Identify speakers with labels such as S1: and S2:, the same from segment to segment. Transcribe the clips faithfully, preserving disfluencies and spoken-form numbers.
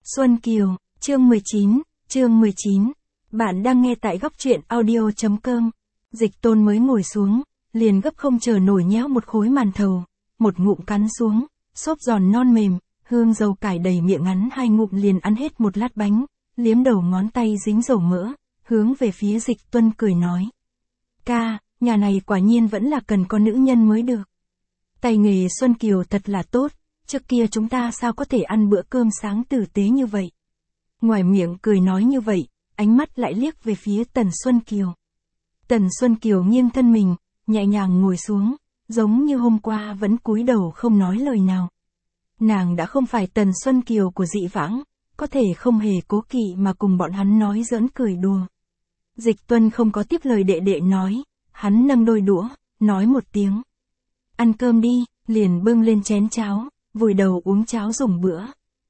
S1: Xuân Kiều, chương mười chín, chương mười chín. Bạn đang nghe tại góc truyện audio chấm com. Dịch Tôn mới ngồi xuống, liền gấp không chờ nổi nhéo một khối màn thầu, một ngụm cắn xuống, xốp giòn non mềm, hương dầu cải đầy miệng ngắn, hai ngụm liền ăn hết một lát bánh, liếm đầu ngón tay dính dầu mỡ, hướng về phía Dịch Tuân cười nói. Ca, nhà này quả nhiên vẫn là cần có nữ nhân mới được. Tay nghề Xuân Kiều thật là tốt, trước kia chúng ta sao có thể ăn bữa cơm sáng tử tế như vậy. Ngoài miệng cười nói như vậy, ánh mắt lại liếc về phía Tần Xuân Kiều. Tần Xuân Kiều nghiêng thân mình, nhẹ nhàng ngồi xuống, giống như hôm qua vẫn cúi đầu không nói lời nào. Nàng đã không phải Tần Xuân Kiều của dị vãng, có thể không hề cố kỵ mà cùng bọn hắn nói giỡn cười đùa. Dịch Tuân không có tiếp lời đệ đệ nói, hắn nâng đôi đũa, nói một tiếng. Ăn cơm đi, liền bưng lên chén cháo, vùi đầu uống cháo dùng bữa.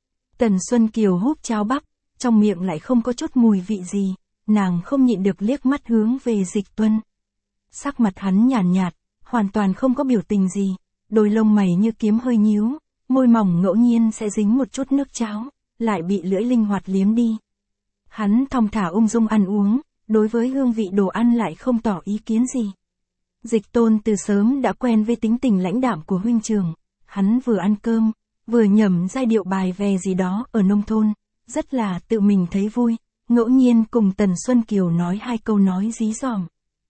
S1: Tần Xuân Kiều húp cháo bắp, trong miệng lại không có chút mùi vị gì, nàng không nhịn được liếc mắt hướng về Dịch Tuân. Sắc mặt hắn nhàn nhạt, nhạt, hoàn toàn không có biểu tình gì, đôi lông mày như kiếm hơi nhíu, môi mỏng ngẫu nhiên sẽ dính một chút nước cháo, lại bị lưỡi linh hoạt liếm đi. Hắn thong thả ung dung ăn uống, đối với hương vị đồ ăn lại không tỏ ý kiến gì. Dịch Tôn từ sớm đã quen với tính tình lãnh đạm của huynh trưởng, hắn vừa ăn cơm, vừa nhẩm giai điệu bài về gì đó ở nông thôn, rất là tự mình thấy vui, ngẫu nhiên cùng Tần Xuân Kiều nói hai câu nói dí dỏm.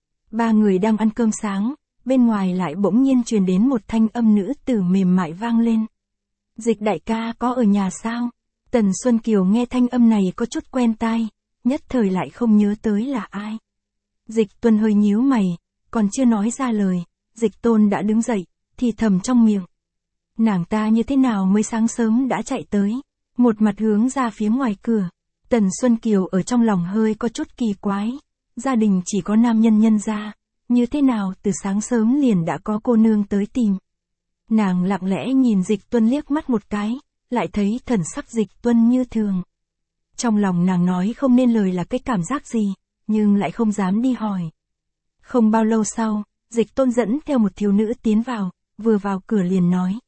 S1: Ba người đang ăn cơm sáng, bên ngoài lại bỗng nhiên truyền đến một thanh âm nữ tử mềm mại vang lên. Dịch đại ca có ở nhà sao? Tần Xuân Kiều nghe thanh âm này có chút quen tai, nhất thời lại không nhớ tới là ai. Dịch Tuân hơi nhíu mày, còn chưa nói ra lời, Dịch Tôn đã đứng dậy, thì thầm trong miệng. Nàng ta như thế nào mới sáng sớm đã chạy tới, một mặt hướng ra phía ngoài cửa. Tần Xuân Kiều ở trong lòng hơi có chút kỳ quái, gia đình chỉ có nam nhân nhân gia, như thế nào từ sáng sớm liền đã có cô nương tới tìm. Nàng lặng lẽ nhìn Dịch Tuân liếc mắt một cái, lại thấy thần sắc Dịch Tuân như thường. Trong lòng nàng nói không nên lời là cái cảm giác gì, nhưng lại không dám đi hỏi. Không bao lâu sau, Dịch Tôn dẫn theo một thiếu nữ tiến vào, vừa vào cửa liền nói.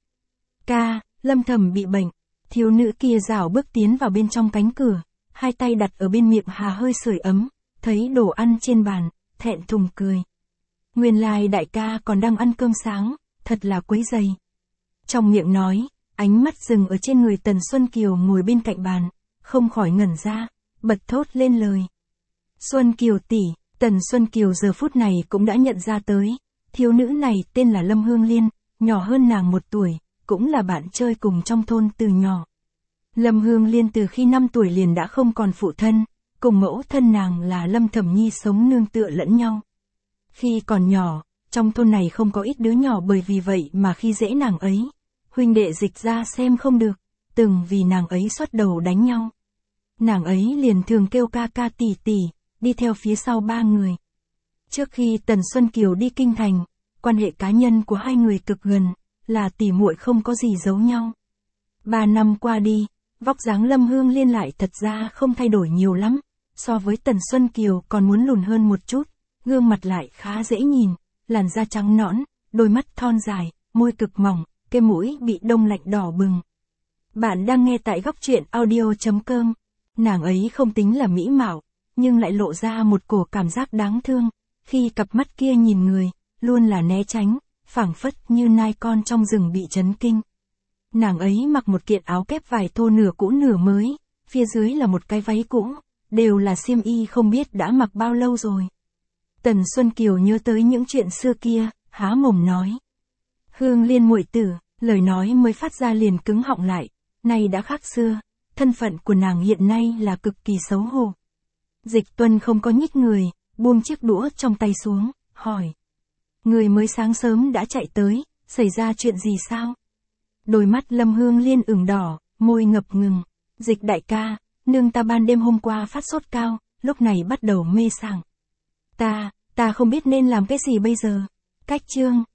S1: Ca, Lâm Thẩm bị bệnh. Thiếu nữ kia rảo bước tiến vào bên trong cánh cửa, hai tay đặt ở bên miệng hà hơi sưởi ấm, thấy đồ ăn trên bàn, thẹn thùng cười. Nguyên lai đại ca còn đang ăn cơm sáng, thật là quấy rầy. Trong miệng nói, ánh mắt dừng ở trên người Tần Xuân Kiều ngồi bên cạnh bàn, không khỏi ngẩn ra, bật thốt lên lời. Xuân Kiều tỷ, Tần Xuân Kiều giờ phút này cũng đã nhận ra tới, thiếu nữ này tên là Lâm Hương Liên, nhỏ hơn nàng một tuổi, cũng là bạn chơi cùng trong thôn từ nhỏ. Lâm Hương Liên từ khi năm tuổi liền đã không còn phụ thân, cùng mẫu thân nàng là Lâm Thẩm Nhi sống nương tựa lẫn nhau. Khi còn nhỏ, trong thôn này không có ít đứa nhỏ bởi vì vậy mà khi dễ nàng ấy, huynh đệ Dịch ra xem không được, từng vì nàng ấy xuất đầu đánh nhau. Nàng ấy liền thường kêu ca ca tỷ tỷ, đi theo phía sau ba người. Trước khi Tần Xuân Kiều đi kinh thành, quan hệ cá nhân của hai người cực gần, là tỉ muội không có gì giấu nhau. Ba năm qua đi, vóc dáng Lâm Hương Liên lại thật ra không thay đổi nhiều lắm, so với Tần Xuân Kiều còn muốn lùn hơn một chút, gương mặt lại khá dễ nhìn, làn da trắng nõn, đôi mắt thon dài, môi cực mỏng, cái mũi bị đông lạnh đỏ bừng. Bạn đang nghe tại góc truyện audio chấm com. Nàng ấy không tính là mỹ mạo, nhưng lại lộ ra một cổ cảm giác đáng thương, khi cặp mắt kia nhìn người, luôn là né tránh, phảng phất như nai con trong rừng bị chấn kinh. Nàng ấy mặc một kiện áo kép vải thô nửa cũ nửa mới, phía dưới là một cái váy cũ, đều là xiêm y không biết đã mặc bao lâu rồi. Tần Xuân Kiều nhớ tới những chuyện xưa kia, há mồm nói. Hương Liên muội tử, lời nói mới phát ra liền cứng họng lại, nay đã khác xưa, thân phận của nàng hiện nay là cực kỳ xấu hổ. Dịch Tuân không có nhích người, buông chiếc đũa trong tay xuống, hỏi. Người mới sáng sớm đã chạy tới, xảy ra chuyện gì sao? Đôi mắt Lâm Hương Liên ửng đỏ, môi ngập ngừng. Dịch đại ca, nương ta ban đêm hôm qua phát sốt cao, lúc này bắt đầu mê sảng. Ta, ta không biết nên làm cái gì bây giờ. Cách chương.